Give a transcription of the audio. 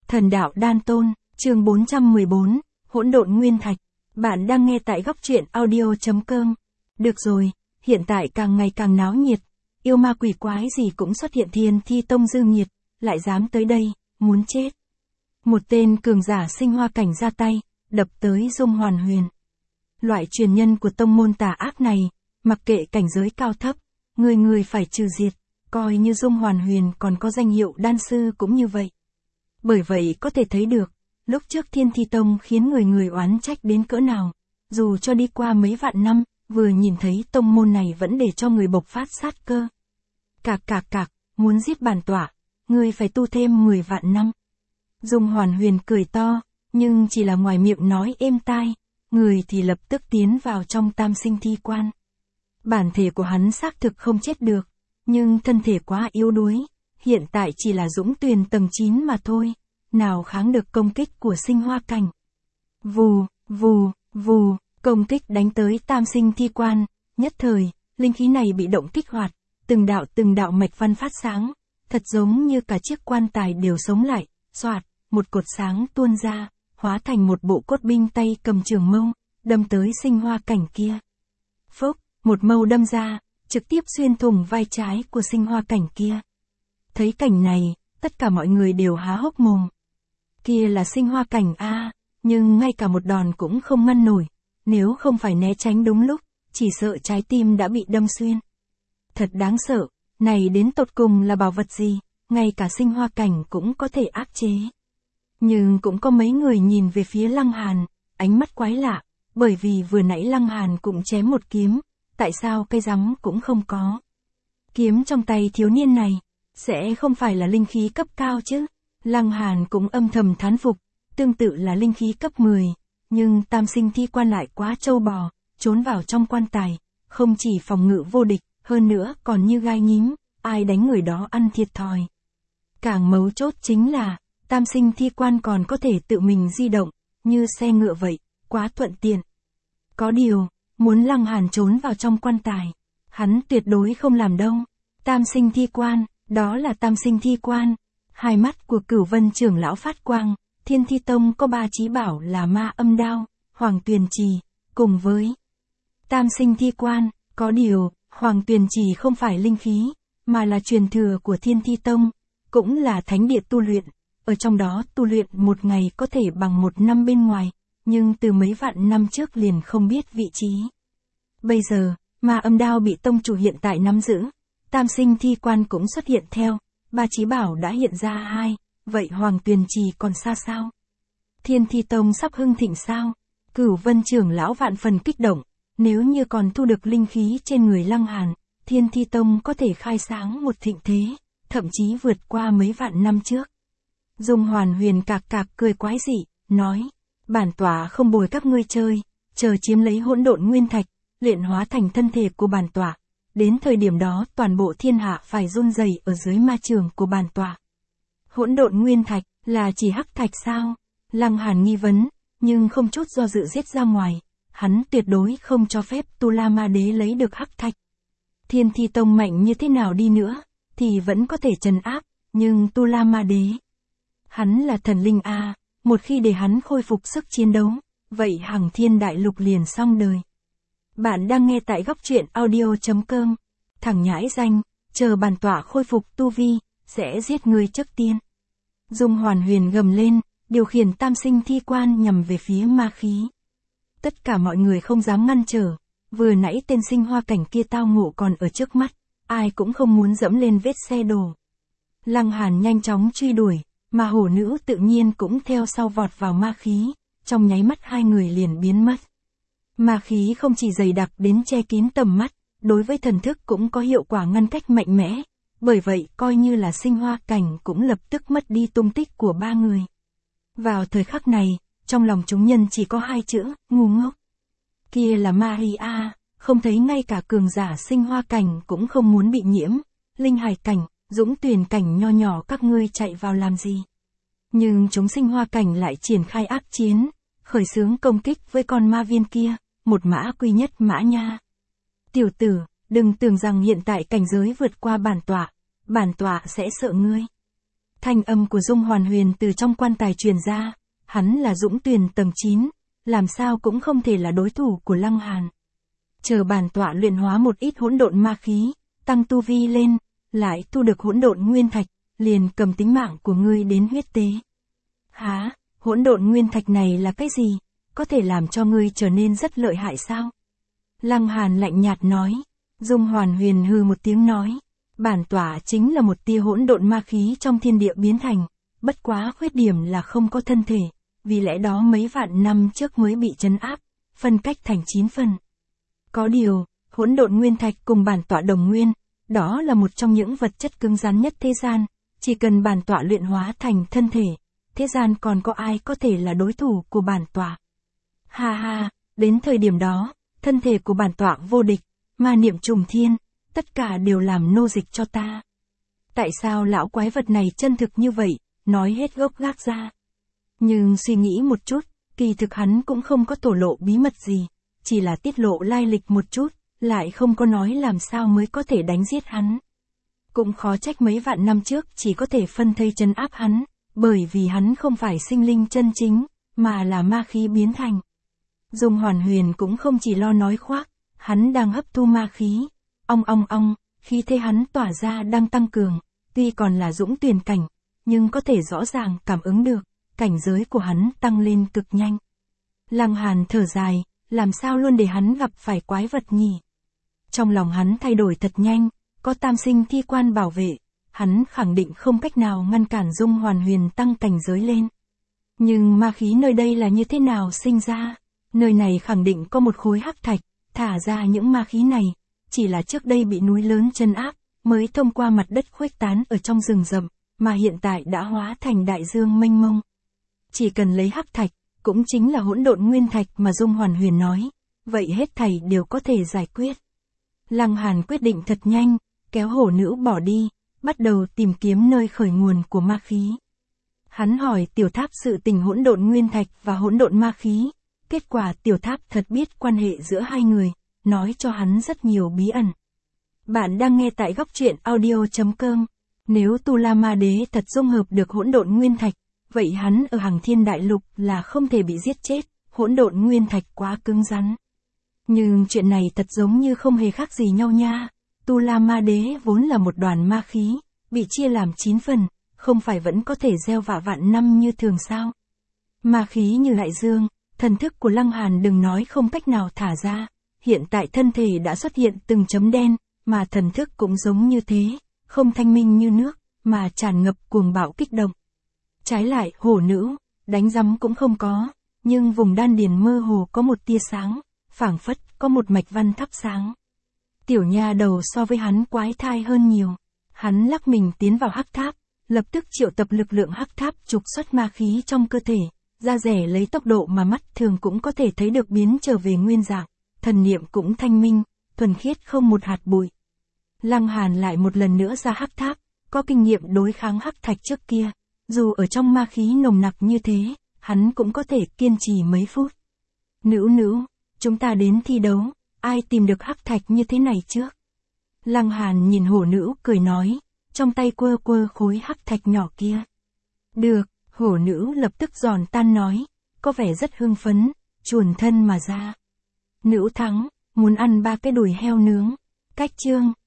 Thần đạo đan tôn, chương 414, hỗn độn nguyên thạch. Bạn đang nghe tại góc truyện audio.com. Được rồi, hiện tại càng ngày càng náo nhiệt, yêu ma quỷ quái gì cũng xuất hiện. Thiên Thi Tông dư nghiệt, lại dám tới đây, muốn chết. Một tên cường giả sinh hoa cảnh ra tay, đập tới Dung Hoàn Huyền. Loại truyền nhân của tông môn tà ác này, mặc kệ cảnh giới cao thấp, người người phải trừ diệt, coi như Dung Hoàn Huyền còn có danh hiệu đan sư cũng như vậy. Bởi vậy có thể thấy được, lúc trước Thiên Thi Tông khiến người người oán trách đến cỡ nào, dù cho đi qua mấy vạn năm, vừa nhìn thấy tông môn này vẫn để cho người bộc phát sát cơ. Cạc, muốn giết bản tọa, ngươi phải tu thêm 10 vạn năm. Dung Hoàn Huyền cười to, nhưng chỉ là ngoài miệng nói êm tai, người thì lập tức tiến vào trong tam sinh thi quan. Bản thể của hắn xác thực không chết được, nhưng thân thể quá yếu đuối, hiện tại chỉ là dũng tuyền tầng 9 mà thôi, nào kháng được công kích của sinh hoa cảnh. Vù, công kích đánh tới tam sinh thi quan, nhất thời, linh khí này bị động kích hoạt, từng đạo mạch văn phát sáng, thật giống như cả chiếc quan tài đều sống lại, xoạt, một cột sáng tuôn ra, hóa thành một bộ cốt binh tay cầm trường mâu, đâm tới sinh hoa cảnh kia. Phốc, một mâu đâm ra, trực tiếp xuyên thủng vai trái của sinh hoa cảnh kia. Thấy cảnh này, tất cả mọi người đều há hốc mồm. Kia là sinh hoa cảnh a, nhưng ngay cả một đòn cũng không ngăn nổi, nếu không phải né tránh đúng lúc, chỉ sợ trái tim đã bị đâm xuyên. Thật đáng sợ, này đến tột cùng là bảo vật gì, ngay cả sinh hoa cảnh cũng có thể áp chế. Nhưng cũng có mấy người nhìn về phía Lăng Hàn, ánh mắt quái lạ, bởi vì vừa nãy Lăng Hàn cũng chém một kiếm, tại sao cây rắm cũng không có. Kiếm trong tay thiếu niên này, sẽ không phải là linh khí cấp cao chứ? Lăng Hàn cũng âm thầm thán phục, tương tự là linh khí cấp 10, nhưng tam sinh thi quan lại quá trâu bò, trốn vào trong quan tài, không chỉ phòng ngự vô địch, hơn nữa còn như gai nhím, ai đánh người đó ăn thiệt thòi. Càng mấu chốt chính là, tam sinh thi quan còn có thể tự mình di động, như xe ngựa vậy, quá thuận tiện. Có điều, muốn Lăng Hàn trốn vào trong quan tài, hắn tuyệt đối không làm đâu. Tam sinh thi quan, đó là tam sinh thi quan. Hai mắt của Cửu Vân trưởng lão phát quang, Thiên Thi Tông có 3 chí bảo là Ma Âm Đao, Hoàng Tuyền Trì, cùng với tam sinh thi quan. Có điều, Hoàng Tuyền Trì không phải linh khí, mà là truyền thừa của Thiên Thi Tông, cũng là thánh địa tu luyện. Ở trong đó tu luyện một ngày có thể bằng 1 năm bên ngoài, nhưng từ mấy vạn năm trước liền không biết vị trí. Bây giờ, Ma Âm Đao bị tông chủ hiện tại nắm giữ, tam sinh thi quan cũng xuất hiện theo, 3 chí bảo đã hiện ra 2, vậy Hoàng Tuyền Trì còn xa sao? Thiên Thi Tông sắp hưng thịnh sao? Cửu Vân trưởng lão vạn phần kích động, nếu như còn thu được linh khí trên người Lăng Hàn, Thiên Thi Tông có thể khai sáng một thịnh thế, thậm chí vượt qua mấy vạn năm trước. Dung Hoàn Huyền cạc cười quái dị, nói, bản tọa không bồi các ngươi chơi, chờ chiếm lấy hỗn độn nguyên thạch, luyện hóa thành thân thể của bản tọa. Đến thời điểm đó toàn bộ thiên hạ phải run rẩy ở dưới ma trường của bản tọa. Hỗn độn nguyên thạch, là chỉ hắc thạch sao? Lăng Hàn nghi vấn, nhưng không chút do dự giết ra ngoài. Hắn tuyệt đối không cho phép Tu La Ma Đế lấy được hắc thạch. Thiên Thi Tông mạnh như thế nào đi nữa, thì vẫn có thể trấn áp, nhưng Tu La Ma Đế, hắn là thần linh a, một khi để hắn khôi phục sức chiến đấu, vậy Hằng Thiên Đại Lục liền xong đời. Bạn đang nghe tại góc truyện audio.com. Thằng nhãi danh, chờ bản tọa khôi phục tu vi, sẽ giết ngươi trước tiên. Dung Hoàn Huyền gầm lên, điều khiển tam sinh thi quan nhằm về phía ma khí. Tất cả mọi người không dám ngăn trở, vừa nãy tên sinh hoa cảnh kia tao ngộ còn ở trước mắt, ai cũng không muốn dẫm lên vết xe đổ. Lăng Hàn nhanh chóng truy đuổi, mà hổ nữ tự nhiên cũng theo sau vọt vào ma khí, trong nháy mắt hai người liền biến mất. Ma khí không chỉ dày đặc đến che kín tầm mắt, đối với thần thức cũng có hiệu quả ngăn cách mạnh mẽ, bởi vậy coi như là sinh hoa cảnh cũng lập tức mất đi tung tích của 3 người. Vào thời khắc này, trong lòng chúng nhân chỉ có 2 chữ, ngu ngốc. Kia là Maria, không thấy ngay cả cường giả sinh hoa cảnh cũng không muốn bị nhiễm, linh hải cảnh, dũng tuyền cảnh nho nhỏ các ngươi chạy vào làm gì. Nhưng chúng sinh hoa cảnh lại triển khai ác chiến, khởi xướng công kích với con ma viên kia, một mã quy nhất mã nha. Tiểu tử, đừng tưởng rằng hiện tại cảnh giới vượt qua bản tọa sẽ sợ ngươi. Thanh âm của Dung Hoàn Huyền từ trong quan tài truyền ra, hắn là Dũng Tuyền tầng 9, làm sao cũng không thể là đối thủ của Lăng Hàn. Chờ bản tọa luyện hóa một ít hỗn độn ma khí, tăng tu vi lên, lại thu được hỗn độn nguyên thạch, liền cầm tính mạng của ngươi đến huyết tế. Hả, hỗn độn nguyên thạch này là cái gì? Có thể làm cho ngươi trở nên rất lợi hại sao? Lăng Hàn lạnh nhạt nói. Dung Hoàn Huyền hừ một tiếng nói. Bản tọa chính là một tia hỗn độn ma khí trong thiên địa biến thành, bất quá khuyết điểm là không có thân thể, vì lẽ đó mấy vạn năm trước mới bị trấn áp, phân cách thành 9 phần. Có điều, hỗn độn nguyên thạch cùng bản tọa đồng nguyên, đó là một trong những vật chất cứng rắn nhất thế gian, chỉ cần bản tọa luyện hóa thành thân thể, thế gian còn có ai có thể là đối thủ của bản tọa. Ha ha, đến thời điểm đó, thân thể của bản tọa vô địch, ma niệm trùng thiên, tất cả đều làm nô dịch cho ta. Tại sao lão quái vật này chân thực như vậy, nói hết gốc gác ra. Nhưng suy nghĩ một chút, kỳ thực hắn cũng không có thổ lộ bí mật gì, chỉ là tiết lộ lai lịch một chút, lại không có nói làm sao mới có thể đánh giết hắn. Cũng khó trách mấy vạn năm trước chỉ có thể phân thây trấn áp hắn, bởi vì hắn không phải sinh linh chân chính, mà là ma khí biến thành. Dung Hoàn Huyền cũng không chỉ lo nói khoác, hắn đang hấp thu ma khí. Ong, khí thế hắn tỏa ra đang tăng cường, tuy còn là Dũng Tuyền cảnh, nhưng có thể rõ ràng cảm ứng được, cảnh giới của hắn tăng lên cực nhanh. Lăng Hàn thở dài, làm sao luôn để hắn gặp phải quái vật nhỉ? Trong lòng hắn thay đổi thật nhanh, có tam sinh thi quan bảo vệ, hắn khẳng định không cách nào ngăn cản Dung Hoàn Huyền tăng cảnh giới lên. Nhưng ma khí nơi đây là như thế nào sinh ra? Nơi này khẳng định có một khối hắc thạch, thả ra những ma khí này, chỉ là trước đây bị núi lớn trấn áp, mới thông qua mặt đất khuếch tán ở trong rừng rậm, mà hiện tại đã hóa thành đại dương mênh mông. Chỉ cần lấy hắc thạch, cũng chính là hỗn độn nguyên thạch mà Dung Hoàn Huyền nói, vậy hết thảy đều có thể giải quyết. Lăng Hàn quyết định thật nhanh, kéo hổ nữ bỏ đi, bắt đầu tìm kiếm nơi khởi nguồn của ma khí. Hắn hỏi tiểu tháp sự tình hỗn độn nguyên thạch và hỗn độn ma khí, kết quả tiểu tháp thật biết quan hệ giữa hai người, nói cho hắn rất nhiều bí ẩn. Bạn đang nghe tại góc truyện audio.com. Nếu Tu La Ma Đế thật dung hợp được hỗn độn nguyên thạch, vậy hắn ở Hằng Thiên Đại Lục là không thể bị giết chết, hỗn độn nguyên thạch quá cứng rắn. Nhưng chuyện này thật giống như không hề khác gì nhau nha. Tu La Ma Đế vốn là một đoàn ma khí, bị chia làm 9 phần, không phải vẫn có thể gieo vạ vạn năm như thường sao? Ma khí như đại dương, thần thức của Lăng Hàn đừng nói không cách nào thả ra, hiện tại thân thể đã xuất hiện từng chấm đen, mà thần thức cũng giống như thế, không thanh minh như nước, mà tràn ngập cuồng bạo kích động. Trái lại, hổ nữ, đánh rắm cũng không có, nhưng vùng đan điền mơ hồ có một tia sáng, phảng phất có một mạch văn thắp sáng. Tiểu nha đầu so với hắn quái thai hơn nhiều. Hắn lắc mình tiến vào hắc tháp, lập tức triệu tập lực lượng hắc tháp trục xuất ma khí trong cơ thể, da rẻ lấy tốc độ mà mắt thường cũng có thể thấy được biến trở về nguyên dạng, thần niệm cũng thanh minh, thuần khiết không một hạt bụi. Lăng Hàn lại một lần nữa ra hắc tháp, có kinh nghiệm đối kháng hắc thạch trước kia, dù ở trong ma khí nồng nặc như thế, hắn cũng có thể kiên trì mấy phút. Nữ, chúng ta đến thi đấu, ai tìm được hắc thạch như thế này trước? Lăng Hàn nhìn hổ nữ cười nói, trong tay quơ khối hắc thạch nhỏ kia. Được, hổ nữ lập tức giòn tan nói, có vẻ rất hưng phấn, chuồn thân mà ra. Nữ thắng, muốn ăn 3 cái đùi heo nướng. Cách chương